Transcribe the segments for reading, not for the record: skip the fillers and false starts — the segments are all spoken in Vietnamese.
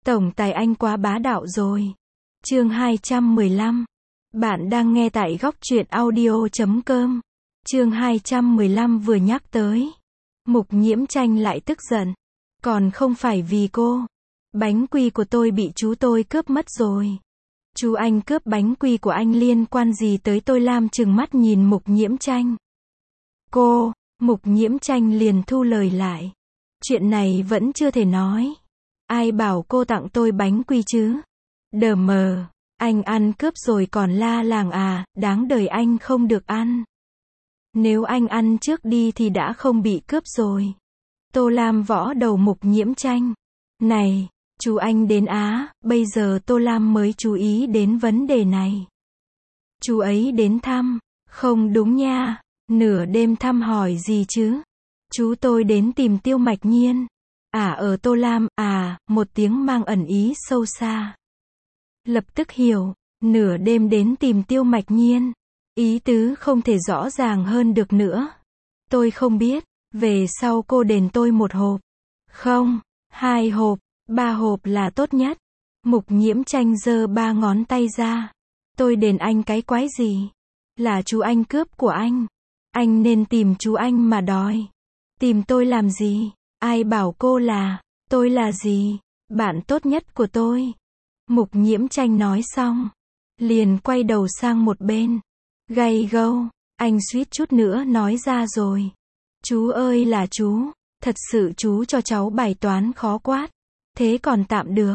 Tổng tài anh quá bá đạo rồi. Chương 215. Bạn đang nghe tại góc truyện audio.com. Chương 215 vừa nhắc tới. Mục Nhiễm Tranh lại tức giận. Còn không phải vì cô. Bánh quy của tôi bị chú tôi cướp mất rồi. Chú anh cướp bánh quy của anh liên quan gì tới tôi? Lam trừng mắt nhìn Mục Nhiễm Tranh. Cô, Mục Nhiễm Tranh liền thu lời lại. Chuyện này vẫn chưa thể nói. Ai bảo cô tặng tôi bánh quy chứ? Đờ mờ, anh ăn cướp rồi còn la làng à, đáng đời anh không được ăn. Nếu anh ăn trước đi thì đã không bị cướp rồi. Tô Lam võ đầu Mục Nhiễm Tranh. Này, chú anh đến Á, bây giờ Tô Lam mới chú ý đến vấn đề này. Chú ấy đến thăm, không đúng nha, nửa đêm thăm hỏi gì chứ? Chú tôi đến tìm Tiêu Mạch Nhiên. À ở Tô Lam, à, một tiếng mang ẩn ý sâu xa. Lập tức hiểu, nửa đêm đến tìm Tiêu Mạch Nhiên. Ý tứ không thể rõ ràng hơn được nữa. Tôi không biết, về sau cô đền tôi 1 hộp. Không, 2 hộp, 3 hộp là tốt nhất. Mục Nhiễm Tranh giơ 3 ngón tay ra. Tôi đền anh cái quái gì? Là chú anh cướp của anh. Anh nên tìm chú anh mà đòi. Tìm tôi làm gì? Ai bảo cô là, tôi là gì? Bạn tốt nhất của tôi. Mục Nhiễm Tranh nói xong, liền quay đầu sang một bên. Gay gâu, anh suýt chút nữa nói ra rồi. Chú ơi là chú, thật sự chú cho cháu bài toán khó quá. Thế còn tạm được,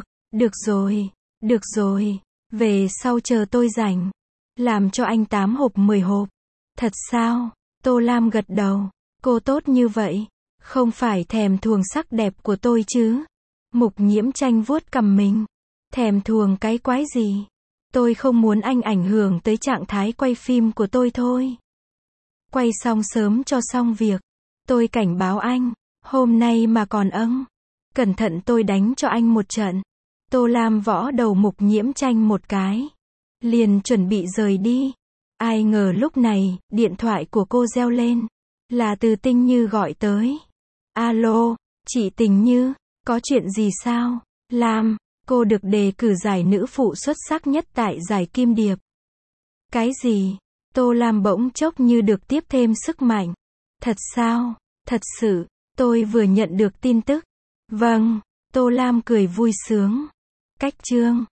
được rồi, về sau chờ tôi rảnh. Làm cho anh 8 hộp 10 hộp. Thật sao? Tô Lam gật đầu, cô tốt như vậy. Không phải thèm thuồng sắc đẹp của tôi chứ? Mục Nhiễm Tranh vuốt cằm mình. Thèm thuồng cái quái gì? Tôi không muốn anh ảnh hưởng tới trạng thái quay phim của tôi thôi. Quay xong sớm cho xong việc. Tôi cảnh báo anh, hôm nay mà còn cẩn thận tôi đánh cho anh một trận. Tô Lam võ đầu Mục Nhiễm Tranh một cái. Liền chuẩn bị rời đi. Ai ngờ lúc này, điện thoại của cô reo lên. Là từ Tinh Như gọi tới. Alo, chị Tình Như, có chuyện gì sao? Lam, cô được đề cử giải nữ phụ xuất sắc nhất tại giải Kim Điệp. Cái gì? Tô Lam bỗng chốc như được tiếp thêm sức mạnh. Thật sao? Thật sự, tôi vừa nhận được tin tức. Vâng, Tô Lam cười vui sướng. Cách chương